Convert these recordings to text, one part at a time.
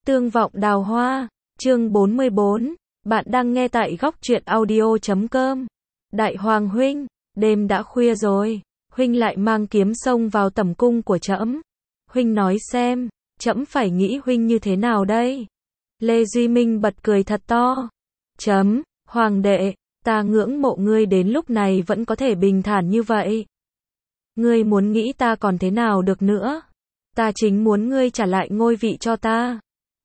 Tương vọng đào hoa, chương 44, bạn đang nghe tại góc truyện audio.com. Đại hoàng huynh, đêm đã khuya rồi, huynh lại mang kiếm xông vào tẩm cung của trẫm. Huynh nói xem, trẫm phải nghĩ huynh như thế nào đây? Lê Duy Minh bật cười thật to. Hoàng đệ, ta ngưỡng mộ ngươi đến lúc này vẫn có thể bình thản như vậy. Ngươi muốn nghĩ ta còn thế nào được nữa? Ta chính muốn ngươi trả lại ngôi vị cho ta.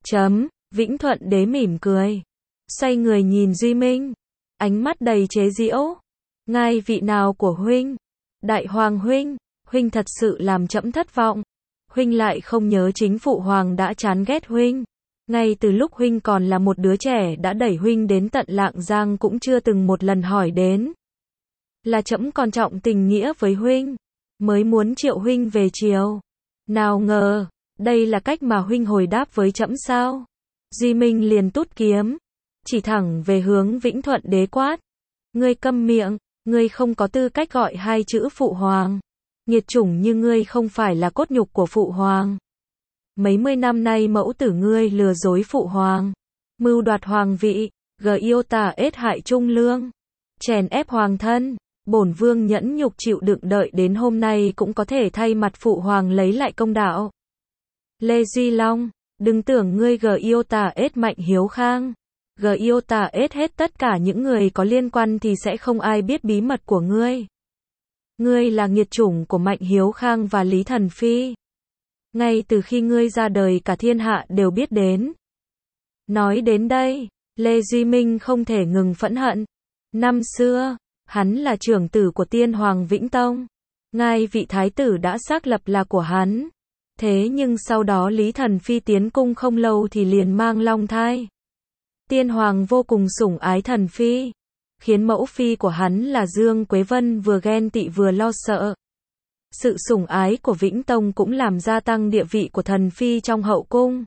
Vĩnh Thuận Đế mỉm cười, xoay người nhìn Duy Minh, ánh mắt đầy chế giễu. Ngai vị nào của huynh? Đại hoàng huynh, huynh thật sự làm trẫm thất vọng. Huynh lại không nhớ chính phụ hoàng đã chán ghét huynh. Ngay từ lúc huynh còn là một đứa trẻ đã đẩy huynh đến tận Lạng Giang cũng chưa từng một lần hỏi đến. Là trẫm còn trọng tình nghĩa với huynh, mới muốn triệu huynh về triều. Nào ngờ, đây là cách mà huynh hồi đáp với trẫm sao? Duy Minh liền tút kiếm, chỉ thẳng về hướng Vĩnh Thuận Đế quát. Ngươi câm miệng, ngươi không có tư cách gọi hai chữ phụ hoàng. Nghiệt chủng như ngươi không phải là cốt nhục của phụ hoàng. Mấy mươi năm nay mẫu tử ngươi lừa dối phụ hoàng, mưu đoạt hoàng vị, yêu tà ết hại trung lương, chèn ép hoàng thân. Bổn vương nhẫn nhục chịu đựng đợi đến hôm nay cũng có thể thay mặt phụ hoàng lấy lại công đạo. Lê Duy Long, đừng tưởng ngươi yêu tà ết Mạnh Hiếu Khang, yêu tà ết hết tất cả những người có liên quan thì sẽ không ai biết bí mật của ngươi. Ngươi là nghiệt chủng của Mạnh Hiếu Khang và Lý Thần Phi. Ngay từ khi ngươi ra đời cả thiên hạ đều biết đến. Nói đến đây, Lê Duy Minh không thể ngừng phẫn hận. Năm xưa, hắn là trưởng tử của Tiên Hoàng Vĩnh Tông. Ngai vị thái tử đã xác lập là của hắn. Thế nhưng sau đó Lý Thần Phi tiến cung không lâu thì liền mang long thai. Tiên Hoàng vô cùng sủng ái Thần Phi, khiến mẫu phi của hắn là Dương Quế Vân vừa ghen tị vừa lo sợ. Sự sủng ái của Vĩnh Tông cũng làm gia tăng địa vị của Thần Phi trong hậu cung.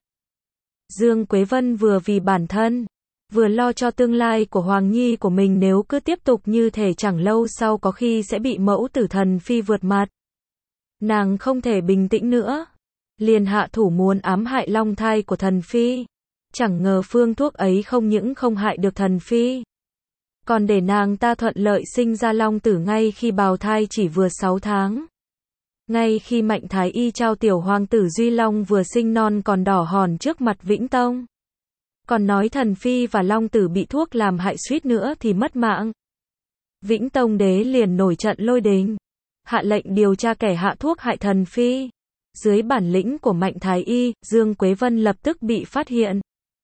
Dương Quế Vân vừa vì bản thân, vừa lo cho tương lai của Hoàng Nhi của mình nếu cứ tiếp tục như thể chẳng lâu sau có khi sẽ bị mẫu tử Thần Phi vượt mặt. Nàng không thể bình tĩnh nữa, liền hạ thủ muốn ám hại long thai của Thần Phi. Chẳng ngờ phương thuốc ấy không những không hại được Thần Phi, còn để nàng ta thuận lợi sinh ra long tử ngay khi bào thai chỉ vừa 6 tháng. Ngay khi Mạnh Thái Y trao tiểu hoàng tử Duy Long vừa sinh non còn đỏ hòn trước mặt Vĩnh Tông. Còn nói Thần Phi và long tử bị thuốc làm hại suýt nữa thì mất mạng. Vĩnh Tông Đế liền nổi trận lôi đình, hạ lệnh điều tra kẻ hạ thuốc hại Thần Phi. Dưới bản lĩnh của Mạnh Thái Y, Dương Quế Vân lập tức bị phát hiện.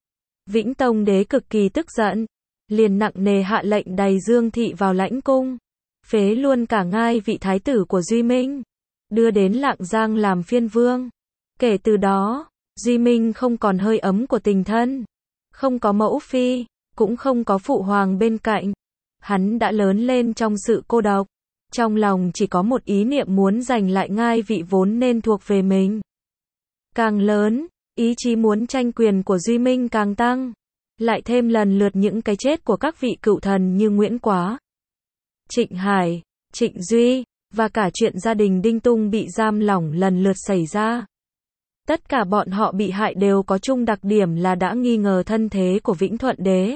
Vĩnh Tông Đế cực kỳ tức giận, liền nặng nề hạ lệnh đày Dương Thị vào lãnh cung, phế luôn cả ngai vị thái tử của Duy Minh, đưa đến Lạng Giang làm phiên vương. Kể từ đó, Duy Minh không còn hơi ấm của tình thân, không có mẫu phi, cũng không có phụ hoàng bên cạnh. Hắn đã lớn lên trong sự cô độc, trong lòng chỉ có một ý niệm muốn giành lại ngai vị vốn nên thuộc về mình. Càng lớn, ý chí muốn tranh quyền của Duy Minh càng tăng, lại thêm lần lượt những cái chết của các vị cựu thần như Nguyễn Quá, Trịnh Hải, Trịnh Duy, và cả chuyện gia đình Đinh Tung bị giam lỏng lần lượt xảy ra. Tất cả bọn họ bị hại đều có chung đặc điểm là đã nghi ngờ thân thế của Vĩnh Thuận Đế.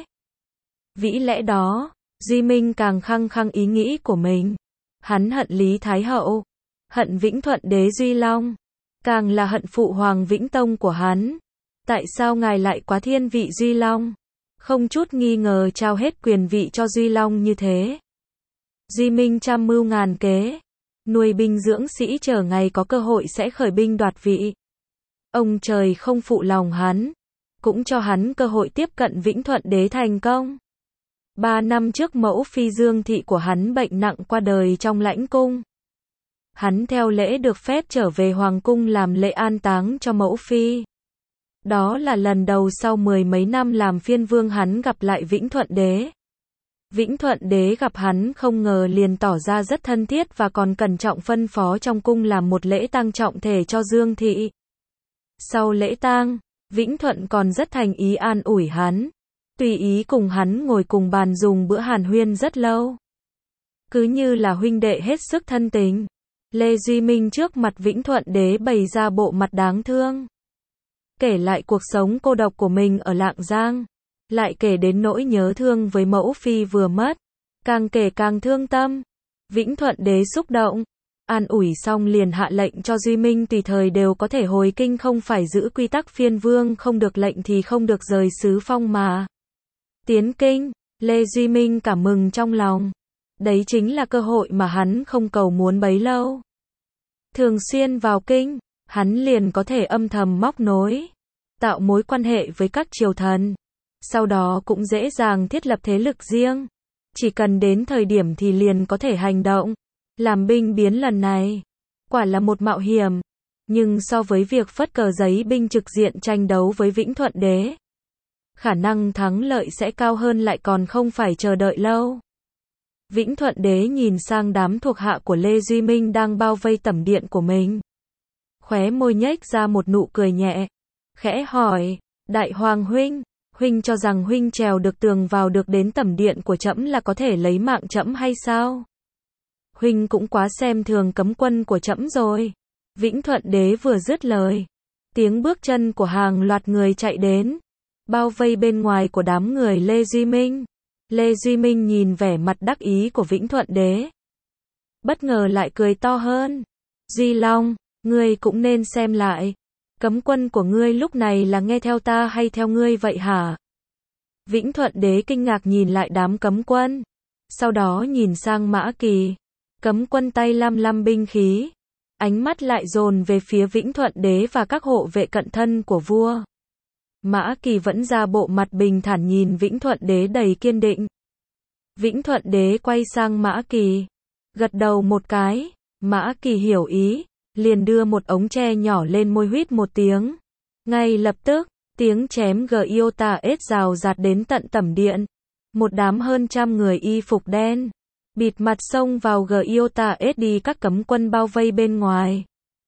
Vĩ lẽ đó, Duy Minh càng khăng khăng ý nghĩ của mình. Hắn hận Lý Thái Hậu, hận Vĩnh Thuận Đế Duy Long, càng là hận phụ hoàng Vĩnh Tông của hắn. Tại sao ngài lại quá thiên vị Duy Long, không chút nghi ngờ trao hết quyền vị cho Duy Long như thế? Duy Minh trăm mưu ngàn kế, nuôi binh dưỡng sĩ chờ ngày có cơ hội sẽ khởi binh đoạt vị. Ông trời không phụ lòng hắn, cũng cho hắn cơ hội tiếp cận Vĩnh Thuận Đế thành công. 3 năm trước mẫu phi Dương Thị của hắn bệnh nặng qua đời trong lãnh cung. Hắn theo lễ được phép trở về hoàng cung làm lễ an táng cho mẫu phi. Đó là lần đầu sau 10 mấy năm làm phiên vương hắn gặp lại Vĩnh Thuận Đế. Vĩnh Thuận Đế gặp hắn không ngờ liền tỏ ra rất thân thiết và còn cẩn trọng phân phó trong cung làm một lễ tang trọng thể cho Dương Thị. Sau lễ tang, Vĩnh Thuận còn rất thành ý an ủi hắn, tùy ý cùng hắn ngồi cùng bàn dùng bữa hàn huyên rất lâu. Cứ như là huynh đệ hết sức thân tình. Lê Duy Minh trước mặt Vĩnh Thuận Đế bày ra bộ mặt đáng thương. kể lại cuộc sống cô độc của mình ở Lạng Giang, lại kể đến nỗi nhớ thương với mẫu phi vừa mất, càng kể càng thương tâm. Vĩnh Thuận Đế xúc động, an ủi xong liền hạ lệnh cho Duy Minh tùy thời đều có thể hồi kinh, không phải giữ quy tắc phiên vương không được lệnh thì không được rời xứ Phong mà tiến kinh. Lê Duy Minh cảm mừng trong lòng. Đấy chính là cơ hội mà hắn không cầu muốn bấy lâu. Thường xuyên vào kinh, hắn liền có thể âm thầm móc nối, tạo mối quan hệ với các triều thần. Sau đó cũng dễ dàng thiết lập thế lực riêng. Chỉ cần đến thời điểm thì liền có thể hành động. Làm binh biến lần này, quả là một mạo hiểm. Nhưng so với việc phất cờ giấy binh trực diện tranh đấu với Vĩnh Thuận Đế, khả năng thắng lợi sẽ cao hơn, lại còn không phải chờ đợi lâu. Vĩnh Thuận Đế nhìn sang đám thuộc hạ của Lê Duy Minh đang bao vây tẩm điện của mình. Khóe môi nhếch ra một nụ cười nhẹ, khẽ hỏi, Đại Hoàng huynh, huynh cho rằng huynh trèo được tường vào được đến tẩm điện của trẫm là có thể lấy mạng trẫm hay sao? Huynh cũng quá xem thường cấm quân của trẫm rồi. Vĩnh Thuận Đế vừa dứt lời, tiếng bước chân của hàng loạt người chạy đến, bao vây bên ngoài của đám người Lê Duy Minh. Lê Duy Minh nhìn vẻ mặt đắc ý của Vĩnh Thuận Đế, bất ngờ lại cười to hơn. Duy Long, ngươi cũng nên xem lại, cấm quân của ngươi lúc này là nghe theo ta hay theo ngươi vậy hả? Vĩnh Thuận Đế kinh ngạc nhìn lại đám cấm quân, sau đó nhìn sang Mã Kỳ. Cấm quân tay lăm lăm binh khí, ánh mắt lại dồn về phía Vĩnh Thuận Đế và các hộ vệ cận thân của vua. Mã Kỳ vẫn ra bộ mặt bình thản nhìn Vĩnh Thuận Đế đầy kiên định. Vĩnh Thuận Đế quay sang Mã Kỳ, gật đầu một cái. Mã Kỳ hiểu ý, liền đưa một ống tre nhỏ lên môi huýt một tiếng. Ngay lập tức, tiếng chém Giota-S rào rạt đến tận tẩm điện. Một đám hơn trăm người y phục đen, bịt mặt xông vào Giota-S đi các cấm quân bao vây bên ngoài.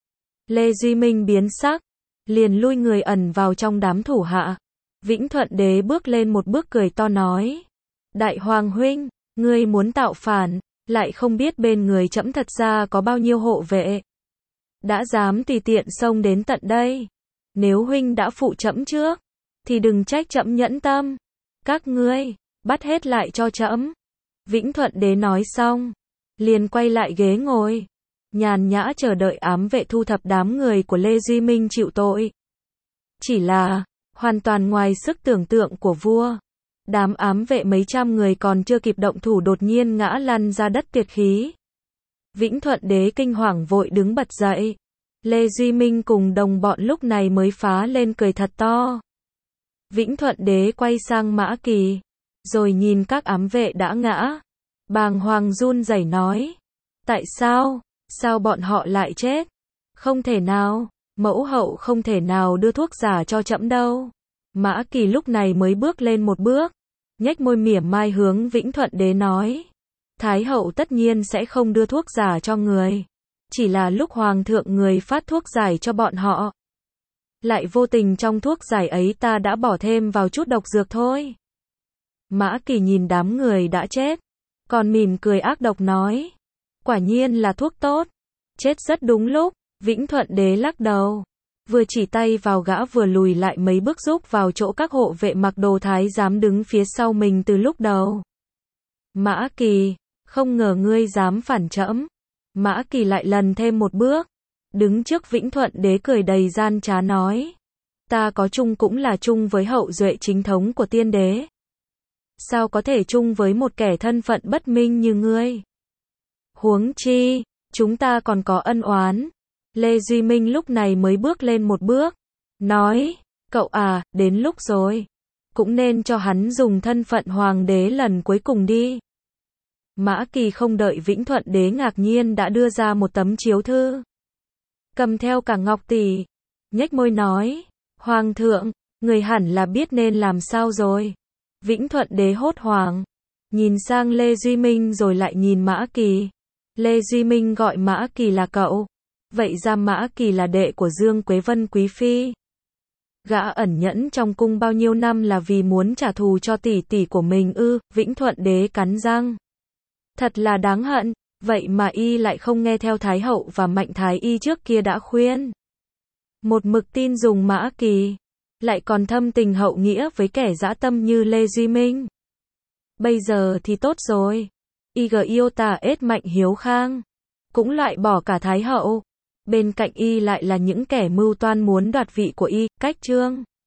Lê Duy Minh biến sắc, liền lui người ẩn vào trong đám thủ hạ. Vĩnh Thuận Đế bước lên một bước cười to nói, Đại Hoàng huynh, ngươi muốn tạo phản, lại không biết bên người trẫm thật ra có bao nhiêu hộ vệ. Đã dám tùy tiện xông đến tận đây. Nếu huynh đã phụ trẫm trước, thì đừng trách trẫm nhẫn tâm. Các ngươi, bắt hết lại cho trẫm. Vĩnh Thuận Đế nói xong, liền quay lại ghế ngồi, nhàn nhã chờ đợi ám vệ thu thập đám người của Lê Duy Minh chịu tội. Chỉ là, hoàn toàn ngoài sức tưởng tượng của vua. Đám ám vệ mấy trăm người còn chưa kịp động thủ đột nhiên ngã lăn ra đất tuyệt khí. Vĩnh Thuận Đế kinh hoàng vội đứng bật dậy. Lê Duy Minh cùng đồng bọn lúc này mới phá lên cười thật to. Vĩnh Thuận Đế quay sang Mã Kỳ, rồi nhìn các ám vệ đã ngã, bàng hoàng run rẩy nói, tại sao? Sao bọn họ lại chết? Không thể nào, mẫu hậu không thể nào đưa thuốc giả cho trẫm đâu. Mã Kỳ lúc này mới bước lên một bước, nhếch môi mỉa mai hướng Vĩnh Thuận Đế nói, Thái hậu tất nhiên sẽ không đưa thuốc giả cho người. Chỉ là lúc hoàng thượng người phát thuốc giải cho bọn họ, lại vô tình trong thuốc giải ấy ta đã bỏ thêm vào chút độc dược thôi. Mã Kỳ nhìn đám người đã chết, còn mỉm cười ác độc nói, quả nhiên là thuốc tốt, chết rất đúng lúc. Vĩnh Thuận Đế lắc đầu, vừa chỉ tay vào gã vừa lùi lại mấy bước rúc vào chỗ các hộ vệ mặc đồ thái giám đứng phía sau mình từ lúc đầu. Mã Kỳ, không ngờ ngươi dám phản trẫm. Mã Kỳ lại lần thêm một bước, đứng trước Vĩnh Thuận Đế cười đầy gian trá nói, ta có chung cũng là chung với hậu duệ chính thống của tiên đế. Sao có thể chung với một kẻ thân phận bất minh như ngươi? Huống chi, chúng ta còn có ân oán. Lê Duy Minh lúc này mới bước lên một bước, nói, cậu à, đến lúc rồi, cũng nên cho hắn dùng thân phận hoàng đế lần cuối cùng đi. Mã Kỳ không đợi Vĩnh Thuận Đế ngạc nhiên đã đưa ra một tấm chiếu thư, cầm theo cả ngọc tỷ, nhếch môi nói, Hoàng thượng, người hẳn là biết nên làm sao rồi. Vĩnh Thuận Đế hốt hoảng, nhìn sang Lê Duy Minh rồi lại nhìn Mã Kỳ. Lê Duy Minh gọi Mã Kỳ là cậu, vậy ra Mã Kỳ là đệ của Dương Quế Vân Quý Phi. Gã ẩn nhẫn trong cung bao nhiêu năm là vì muốn trả thù cho tỷ tỷ của mình ư? Vĩnh Thuận Đế cắn răng. Thật là đáng hận, vậy mà y lại không nghe theo Thái hậu và Mạnh Thái y trước kia đã khuyên. Một mực tin dùng Mã Kỳ, lại còn thâm tình hậu nghĩa với kẻ dã tâm như Lê Duy Minh. Bây giờ thì tốt rồi. Y yêu tà ết Mạnh Hiếu Khang, cũng loại bỏ cả Thái hậu. Bên cạnh Y lại là những kẻ mưu toan muốn đoạt vị của Y, cách Trương